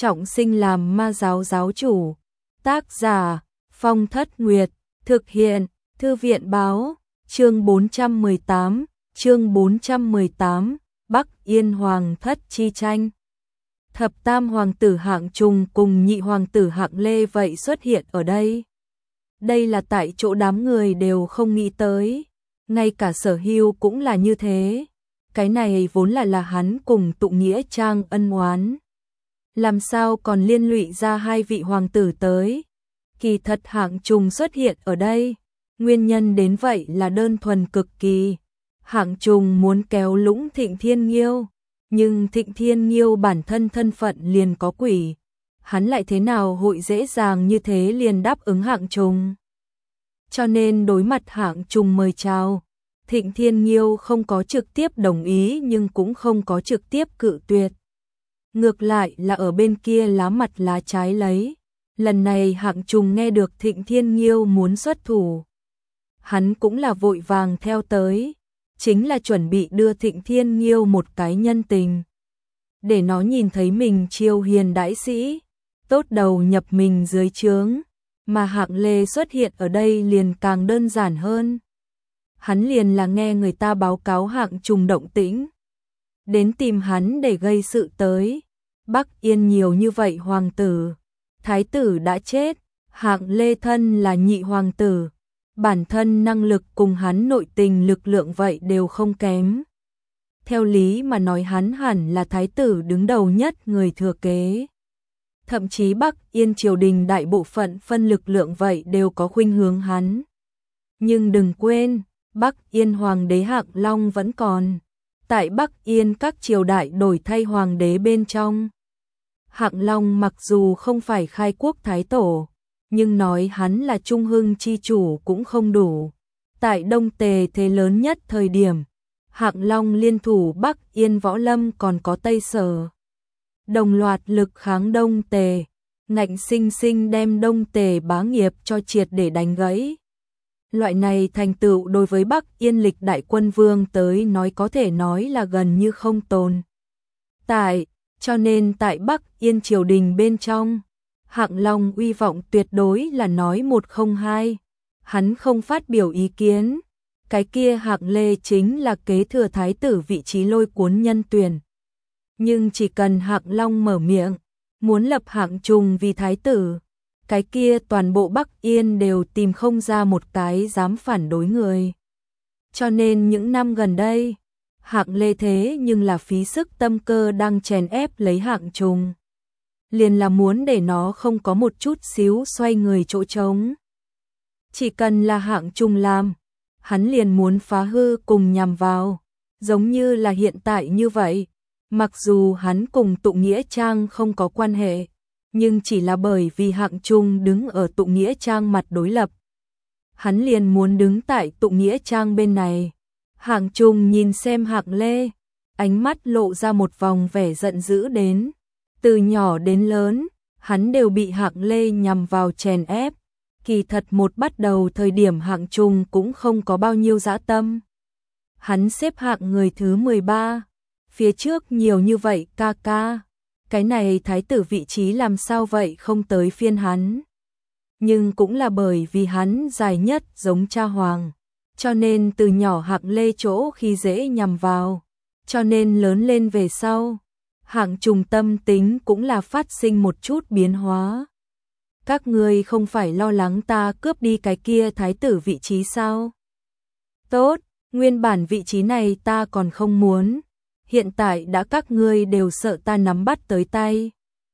trọng sinh làm ma giáo giáo chủ. Tác giả Phong Thất Nguyệt, thực hiện Thư viện báo, chương 418, Bắc Yên Hoàng thất chi tranh. Thập tam hoàng tử Hạng Trùng cùng nhị hoàng tử Hạng Lê vậy xuất hiện ở đây. Đây là tại chỗ đám người đều không nghĩ tới, ngay cả Sở Hưu cũng là như thế. Cái này vốn là hắn cùng Tụ Nghĩa Trang ân oán, làm sao còn liên lụy ra hai vị hoàng tử tới. Kỳ thật Hạng Trùng xuất hiện ở đây, nguyên nhân đến vậy là đơn thuần cực kỳ. Hạng Trùng muốn kéo lũng Thịnh Thiên Nghiêu, nhưng Thịnh Thiên Nghiêu bản thân thân phận liền có quỷ, hắn lại thế nào hội dễ dàng như thế liền đáp ứng Hạng Trùng. Cho nên đối mặt Hạng Trùng mời chào, Thịnh Thiên Nghiêu không có trực tiếp đồng ý nhưng cũng không có trực tiếp cự tuyệt. Ngược lại là ở bên kia lá mặt lá trái lấy. Lần này Hạng Trùng nghe được Thịnh Thiên Nghiêu muốn xuất thủ, hắn cũng là vội vàng theo tới, chính là chuẩn bị đưa Thịnh Thiên Nghiêu một cái nhân tình, để nó nhìn thấy mình chiêu hiền đãi sĩ, tốt đầu nhập mình dưới trướng. Mà Hạng Lê xuất hiện ở đây liền càng đơn giản hơn. Hắn liền là nghe người ta báo cáo Hạng Trùng động tĩnh, đến tìm hắn để gây sự tới. Bắc Yên nhiều như vậy hoàng tử, thái tử đã chết, Hạng Lê thân là nhị hoàng tử, bản thân năng lực cùng hắn nội tình lực lượng vậy đều không kém. Theo lý mà nói hắn hẳn là thái tử đứng đầu nhất người thừa kế. Thậm chí Bắc Yên triều đình đại bộ phận phân lực lượng vậy đều có khuynh hướng hắn. Nhưng đừng quên, Bắc Yên hoàng đế Hạng Long vẫn còn. Tại Bắc Yên các triều đại đổi thay hoàng đế bên trong. Hạng Long mặc dù không phải khai quốc thái tổ, nhưng nói hắn là trung hưng chi chủ cũng không đủ. Tại Đông Tề thế lớn nhất thời điểm, Hạng Long liên thủ Bắc Yên võ lâm còn có Tây Sở, đồng loạt lực kháng Đông Tề, ngạnh sinh sinh đem Đông Tề bá nghiệp cho triệt để đánh gãy. Loại này thành tựu đối với Bắc Yên lịch đại quân vương tới nói có thể nói là gần như không tồn tại, cho nên tại Bắc Yên triều đình bên trong, Hạng Long uy vọng tuyệt đối là nói một không hai, hắn không phát biểu ý kiến. Cái kia Hạng Lê chính là kế thừa thái tử vị trí lôi cuốn nhân tuyển. Nhưng chỉ cần Hạng Long mở miệng, muốn lập Hạng Trùng vì thái tử, cái kia toàn bộ Bắc Yên đều tìm không ra một cái dám phản đối người. Cho nên những năm gần đây, Hạng Lê thế nhưng là phí sức tâm cơ đang chèn ép lấy Hạng Trùng. Liền là muốn để nó không có một chút xíu xoay người chỗ trống. Chỉ cần là Hạng Trùng làm, hắn liền muốn phá hư cùng nhằm vào, giống như là hiện tại như vậy. Mặc dù hắn cùng Tụ Nghĩa Trang không có quan hệ, nhưng chỉ là bởi vì Hạng Trùng đứng ở Tụ Nghĩa Trang mặt đối lập, hắn liền muốn đứng tại Tụ Nghĩa Trang bên này. Hạng Trùng nhìn xem Hạng Lê, ánh mắt lộ ra một vòng vẻ giận dữ đến. Từ nhỏ đến lớn, hắn đều bị Hạng Lê nhằm vào chèn ép. Kỳ thật một bắt đầu thời điểm Hạng Trùng cũng không có bao nhiêu dã tâm. Hắn xếp hạng người thứ 13, phía trước nhiều như vậy ca ca. Cái này thái tử vị trí làm sao vậy không tới phiên hắn. Nhưng cũng là bởi vì hắn dài nhất giống cha hoàng, cho nên từ nhỏ Hạng Lê chỗ khi dễ nhằm vào, cho nên lớn lên về sau, Hạng Trùng tâm tính cũng là phát sinh một chút biến hóa. Các ngươi không phải lo lắng ta cướp đi cái kia thái tử vị trí sao? Tốt, nguyên bản vị trí này ta còn không muốn, hiện tại đã các ngươi đều sợ ta nắm bắt tới tay.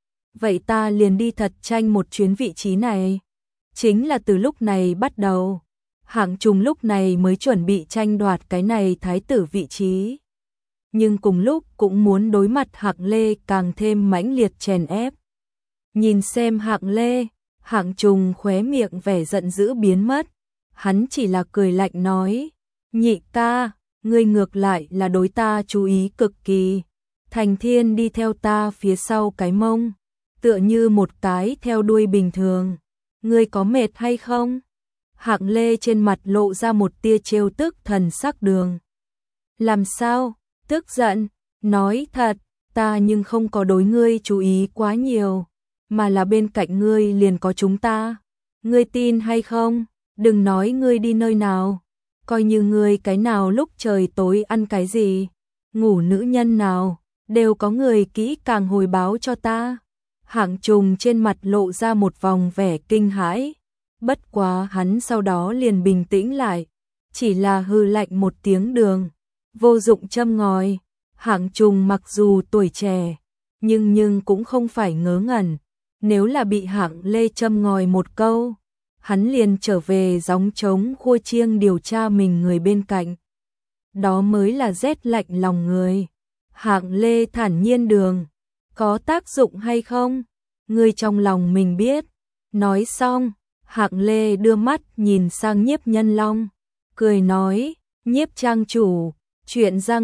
Vậy ta liền đi thật tranh một chuyến vị trí này. Chính là từ lúc này bắt đầu, Hạng Trùng lúc này mới chuẩn bị tranh đoạt cái này thái tử vị trí. Nhưng cùng lúc cũng muốn đối mặt Hạng Lê càng thêm mãnh liệt chèn ép. Nhìn xem Hạng Lê, Hạng Trùng khóe miệng vẻ giận dữ biến mất. Hắn chỉ là cười lạnh nói, nhị ca, ngươi ngược lại là đối ta chú ý cực kỳ. Thành Thiên đi theo ta phía sau cái mông, tựa như một cái theo đuôi bình thường. Ngươi có mệt hay không? Hạng Lê trên mặt lộ ra một tia trêu tức thần sắc đường. Làm sao? Tức giận, nói thật, ta nhưng không có đối ngươi chú ý quá nhiều, mà là bên cạnh ngươi liền có chúng ta. Ngươi tin hay không? Đừng nói ngươi đi nơi nào, coi như ngươi cái nào lúc trời tối ăn cái gì, ngủ nữ nhân nào, đều có người kỹ càng hồi báo cho ta. Hạng Trùng trên mặt lộ ra một vòng vẻ kinh hãi, bất quá hắn sau đó liền bình tĩnh lại, chỉ là hừ lạnh một tiếng đường, vô dụng châm ngòi. Hạng Trùng mặc dù tuổi trẻ, nhưng cũng không phải ngớ ngẩn, nếu là bị Hạng Lê châm ngòi một câu, hắn liền trở về gióng trống khua chiêng điều tra mình người bên cạnh. Đó mới là rét lạnh lòng người. Hạng Lê thản nhiên đường, có tác dụng hay không? Ngươi trong lòng mình biết. Nói xong, Hạng Lê đưa mắt nhìn sang Nhiếp Nhân Long, cười nói, Nhiếp trang chủ, chuyện giang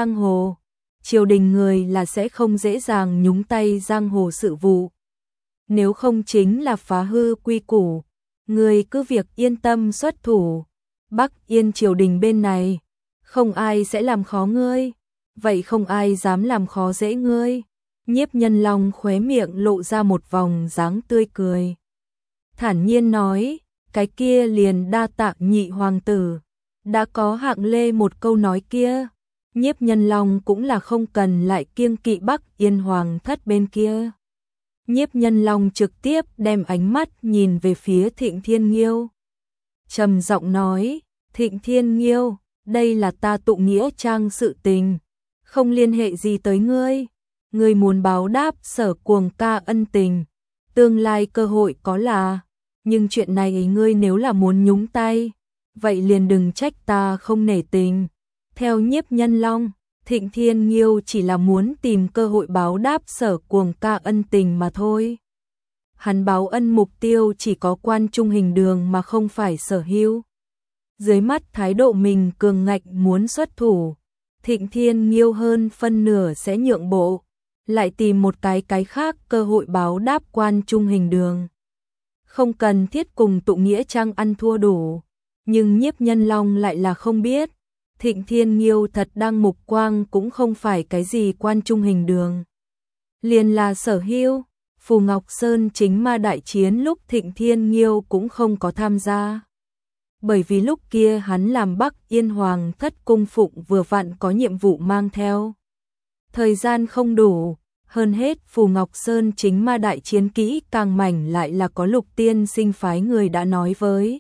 hồ, triều đình người là sẽ không dễ dàng nhúng tay giang hồ sự vụ. Nếu không chính là phá hư quy củ, người cứ việc yên tâm xuất thủ. Bắc Yên triều đình bên này, không ai sẽ làm khó ngươi, vậy không ai dám làm khó dễ ngươi. Nhiếp Nhân Long khóe miệng lộ ra một vòng dáng tươi cười, thản nhiên nói, cái kia liền đa tạ nhị hoàng tử. Đã có Hạng Lê một câu nói kia, Nhiếp Nhân Long cũng là không cần lại kiêng kỵ Bắc Yên hoàng thất bên kia. Nhiếp Nhân Long trực tiếp đem ánh mắt nhìn về phía Thịnh Thiên Nghiêu, trầm giọng nói, Thịnh Thiên Nghiêu, đây là ta tụ nghĩa trang sự tình, không liên hệ gì tới ngươi. Ngươi muốn báo đáp Sở Cuồng ca ân tình, tương lai cơ hội có là, nhưng chuyện này ngươi nếu là muốn nhúng tay, vậy liền đừng trách ta không nể tình. Theo Nhiếp Nhân Long, Thịnh Thiên Nghiêu chỉ là muốn tìm cơ hội báo đáp Sở Cuồng ca ân tình mà thôi. Hắn báo ân mục tiêu chỉ có Quan Trung Hình Đường mà không phải Sở Hưu. Dưới mắt thái độ mình cường ngạnh muốn xuất thủ, Thịnh Thiên Nghiêu hơn phân nửa sẽ nhượng bộ, lại tìm một cái khác cơ hội báo đáp Quan Trung Hình Đường. Không cần thiết cùng tụ nghĩa trang ăn thua đủ, nhưng Nhiếp Nhân Long lại là không biết, Thịnh Thiên Nghiêu thật đang mục quang cũng không phải cái gì Quan Trung Hình Đường, liền là Sở Hưu. Phù Ngọc Sơn chính ma đại chiến lúc Thịnh Thiên Nghiêu cũng không có tham gia, bởi vì lúc kia hắn làm Bắc Yên hoàng thất cung phụng vừa vặn có nhiệm vụ mang theo, thời gian không đủ. Hơn hết Phù Ngọc Sơn chính ma đại chiến kỹ càng mảnh lại là có Lục tiên sinh phái người đã nói với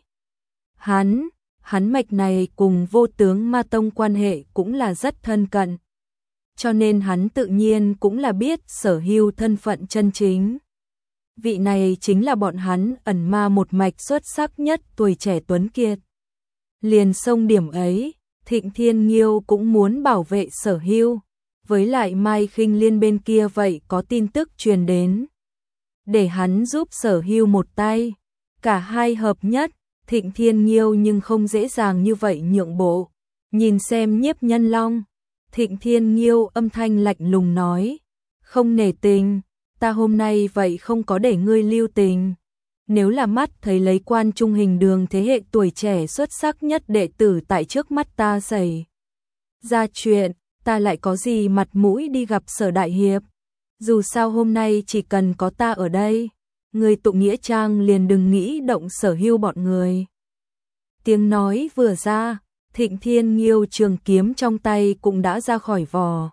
hắn mạch này cùng Vô Tướng Ma Tông quan hệ cũng là rất thân cận, cho nên hắn tự nhiên cũng là biết Sở Hưu thân phận chân chính. Vị này chính là bọn hắn ẩn ma một mạch xuất sắc nhất tuổi trẻ tuấn kiệt. Liền xông điểm ấy, Thịnh Thiên Nghiêu cũng muốn bảo vệ Sở Hưu. Với lại Mai Khinh Liên bên kia vậy có tin tức truyền đến, để hắn giúp Sở Hưu một tay, cả hai hợp nhất. Thịnh Thiên Nghiêu nhưng không dễ dàng như vậy nhượng bộ. Nhìn xem Nhiếp Nhân Long, Thịnh Thiên Nghiêu âm thanh lạnh lùng nói, không nể tình, ta hôm nay vậy không có để ngươi lưu tình. Nếu là mắt thấy lấy Quan Trung Hình Đường thế hệ tuổi trẻ xuất sắc nhất đệ tử tại trước mắt ta xảy ra chuyện, ta lại có gì mặt mũi đi gặp Sở đại hiệp. Dù sao hôm nay chỉ cần có ta ở đây, người tụ nghĩa trang liền đừng nghĩ động Sở Hưu bọn người. Tiếng nói vừa ra, Thịnh Thiên Nghiêu trường kiếm trong tay cũng đã ra khỏi vỏ.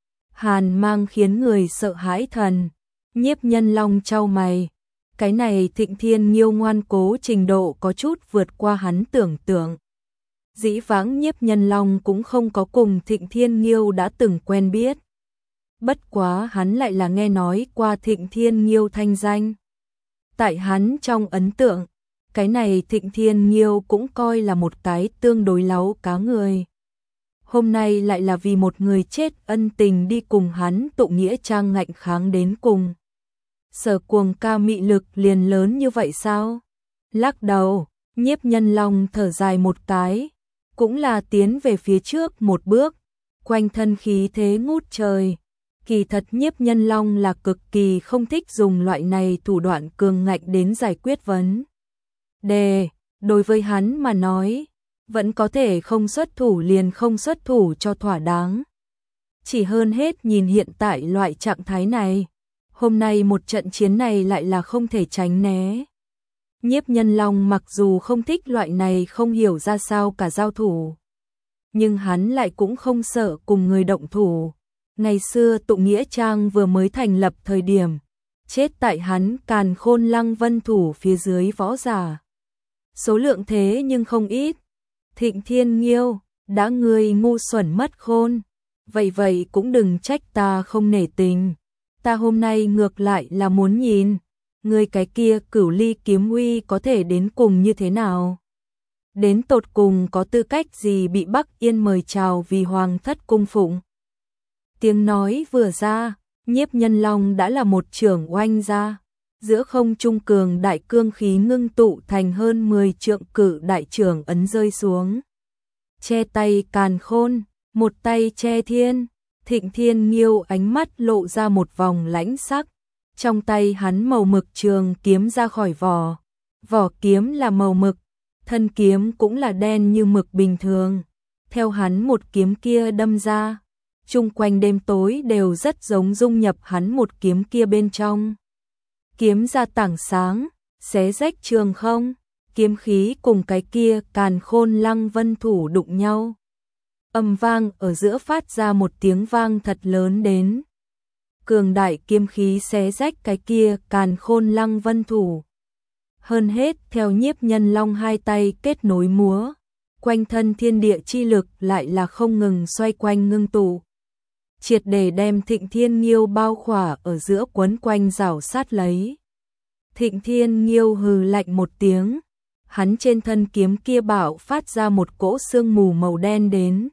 Hàn mang khiến người sợ hãi thần. Nhiếp Nhân Long chau mày, cái này Thịnh Thiên Nghiêu ngoan cố trình độ có chút vượt qua hắn tưởng tượng. Dĩ vãng Nhiếp Nhân Long cũng không có cùng Thịnh Thiên Nghiêu đã từng quen biết. Bất quá hắn lại là nghe nói qua Thịnh Thiên Nghiêu thanh danh. Tại hắn trong ấn tượng, cái này Thịnh Thiên Nghiêu cũng coi là một cái tương đối láu cá người. Hôm nay lại là vì một người chết ân tình đi cùng hắn tụ nghĩa trang ngạnh kháng đến cùng. Sở Cuồng ca mị lực liền lớn như vậy sao? Lắc đầu, Nhiếp Nhân Long thở dài một cái, cũng là tiến về phía trước một bước, quanh thân khí thế ngút trời. Kỳ thật Nhiếp Nhân Long là cực kỳ không thích dùng loại này thủ đoạn cường ngạnh đến giải quyết vấn đề. Đối với hắn mà nói, vẫn có thể không xuất thủ liền không xuất thủ cho thỏa đáng. chỉ hơn hết nhìn hiện tại loại trạng thái này. Hôm nay một trận chiến này lại là không thể tránh né. Nhiếp Nhân Long mặc dù không thích loại này không hiểu ra sao cả giao thủ, nhưng hắn lại cũng không sợ cùng người động thủ. Ngày xưa Tụ Nghĩa Trang vừa mới thành lập thời điểm, chết tại hắn Càn Khôn Lăng Vân thủ phía dưới võ giả. Số lượng thế nhưng không ít. Thịnh Thiên Nghiêu, đã ngươi ngu xuẩn mất khôn, vậy cũng đừng trách ta không nể tình. Ta hôm nay ngược lại là muốn nhìn, ngươi cái kia Cửu Ly kiếm uy có thể đến cùng như thế nào. Đến tột cùng có tư cách gì bị Bắc Yên mời chào vì hoàng thất cung phụng. Tiếng nói vừa ra, Nhiếp Nhân Long đã là một chưởng oanh ra. Giữa không trung cường đại cương khí ngưng tụ thành hơn 10 trượng cự đại chưởng ấn rơi xuống. Che tay càn khôn, một tay che thiên. Thịnh Thiên Nghiêu ánh mắt lộ ra một vòng lãnh sắc. Trong tay hắn màu mực trường kiếm ra khỏi vỏ. Vỏ kiếm là màu mực, thân kiếm cũng là đen như mực bình thường. Theo hắn một kiếm kia đâm ra, chung quanh đêm tối đều rất giống dung nhập hắn một kiếm kia bên trong. Kiếm ra tảng sáng, xé rách trường không, kiếm khí cùng cái kia Càn Khôn Lăng Vân thủ đụng nhau. Âm vang ở giữa phát ra một tiếng vang thật lớn đến. Cường đại kiếm khí xé rách cái kia Càn Khôn Lăng Vân thủ. Hơn hết theo Nhiếp Nhân Long hai tay kết nối múa, quanh thân thiên địa chi lực lại là không ngừng xoay quanh ngưng tụ, triệt để đem Thịnh Thiên Nghiêu bao khỏa ở giữa quấn quanh rảo sát lấy. Thịnh Thiên Nghiêu hừ lạnh một tiếng, hắn trên thân kiếm kia bạo phát ra một cỗ sương mù màu đen đến.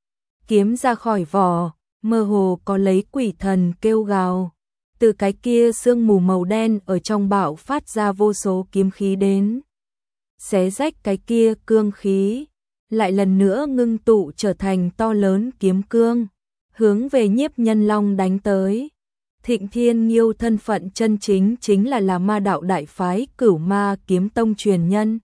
Kiếm ra khỏi vỏ, mơ hồ có lấy quỷ thần kêu gào. Từ cái kia sương mù màu đen ở trong bạo phát ra vô số kiếm khí đến. Xé rách cái kia cương khí, lại lần nữa ngưng tụ trở thành to lớn kiếm cương, hướng về Nhiếp Nhân Long đánh tới. Thịnh Thiên Nghiêu thân phận chân chính là ma đạo đại phái Cửu Ma Kiếm Tông truyền nhân.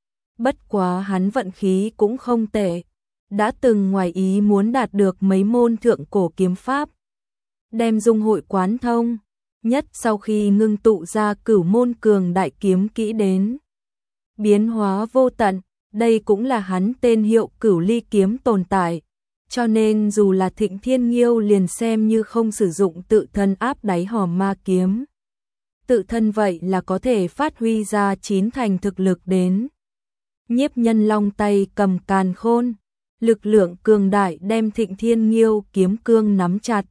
Bất quá hắn vận khí cũng không tệ, đã từng ngoài ý muốn đạt được mấy môn thượng cổ kiếm pháp, đem dung hội quán thông, nhất sau khi ngưng tụ ra cửu môn cường đại kiếm kỹ đến. Biến hóa vô tận, đây cũng là hắn tên hiệu Cửu Ly kiếm tồn tại. Cho nên dù là Thịnh Thiên Nghiêu liền xem như không sử dụng tự thân áp đáy hòm ma kiếm, tự thân vậy là có thể phát huy ra 9 thành thực lực đến. Nhiếp Nhân Long tay cầm càn khôn, lực lượng cường đại đem Thịnh Thiên Nghiêu kiếm cương nắm chặt,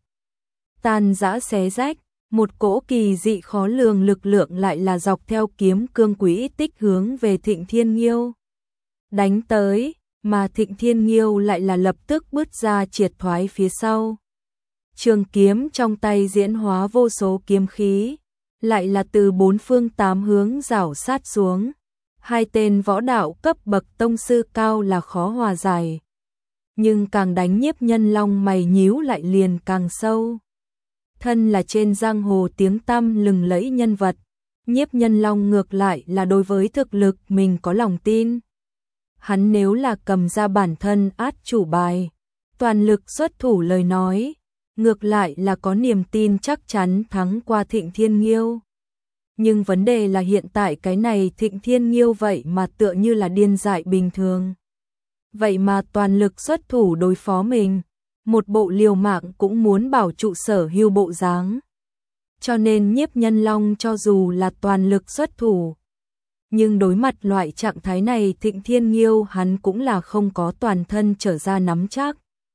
tan rã xé rách, một cỗ kỳ dị khó lường lực lượng lại là dọc theo kiếm cương quỹ tích hướng về Thịnh Thiên Nghiêu đánh tới. Mà Thịnh Thiên Nghiêu lại là lập tức bứt ra triệt thoái phía sau. Trường kiếm trong tay diễn hóa vô số kiếm khí, lại là từ 4 phương 8 hướng rảo sát xuống. Hai tên võ đạo cấp bậc tông sư cao là khó hòa giải. Nhưng càng đánh Nhiếp Nhân Long mày nhíu lại liền càng sâu. Thân là trên giang hồ tiếng tăm lừng lẫy nhân vật, Nhiếp Nhân Long ngược lại là đối với thực lực mình có lòng tin. Hắn nếu là cầm ra bản thân át chủ bài, toàn lực xuất thủ lời nói, ngược lại là có niềm tin chắc chắn thắng qua Thịnh Thiên Nghiêu. Nhưng vấn đề là hiện tại cái này Thịnh Thiên Nghiêu vậy mà tựa như là điên dại bình thường. Vậy mà toàn lực xuất thủ đối phó mình, một bộ liều mạng cũng muốn bảo trụ sở hưu bộ dáng. Cho nên Nhiếp Nhân Long cho dù là toàn lực xuất thủ, nhưng đối mặt loại trạng thái này Thịnh Thiên Nghiêu hắn cũng là không có toàn thân trở ra nắm chắc.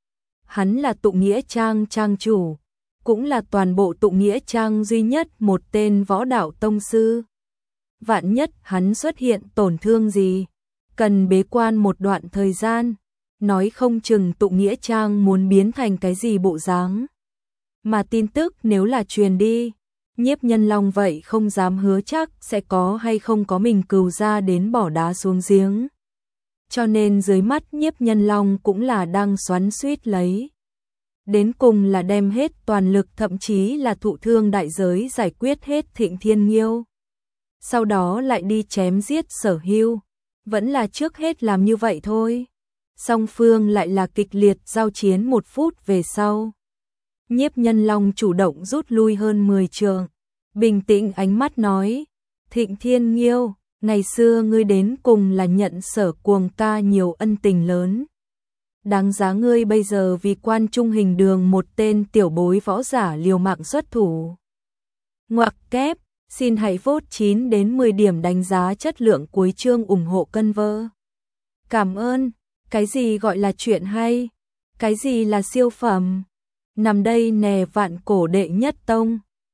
Hắn là Tụ Nghĩa Trang trang chủ, cũng là toàn bộ Tụ Nghĩa Trang duy nhất một tên võ đạo tông sư. Vạn nhất hắn xuất hiện tổn thương gì, cần bế quan một đoạn thời gian, nói không chừng Tụ Nghĩa Trang muốn biến thành cái gì bộ dáng. Mà tin tức nếu là truyền đi, Nhiếp Nhân Long vậy không dám hứa chắc sẽ có hay không có mình cừu ra đến bỏ đá xuống giếng. Cho nên dưới mắt Nhiếp Nhân Long cũng là đang xoắn xuýt lấy. Đến cùng là đem hết toàn lực thậm chí là thụ thương đại giới giải quyết hết Thịnh Thiên Nghiêu. Sau đó lại đi chém giết Sở Hưu. Vẫn là trước hết làm như vậy thôi. Song phương lại là kịch liệt giao chiến 1 phút về sau. Nhiếp Nhân Long chủ động rút lui hơn 10 trượng, bình tĩnh ánh mắt nói, Thịnh Thiên Nghiêu, ngày xưa ngươi đến cùng là nhận Sở Cuồng ca nhiều ân tình lớn. Đáng giá ngươi bây giờ vì Quan Trung Hình Đường một tên tiểu bối võ giả liều mạng xuất thủ. Ngoặc kép, xin hãy vote 9 đến 10 điểm đánh giá chất lượng cuối chương ủng hộ cân vơ. Cảm ơn, cái gì gọi là chuyện hay, cái gì là siêu phẩm, nằm đây nè Vạn Cổ đệ nhất tông.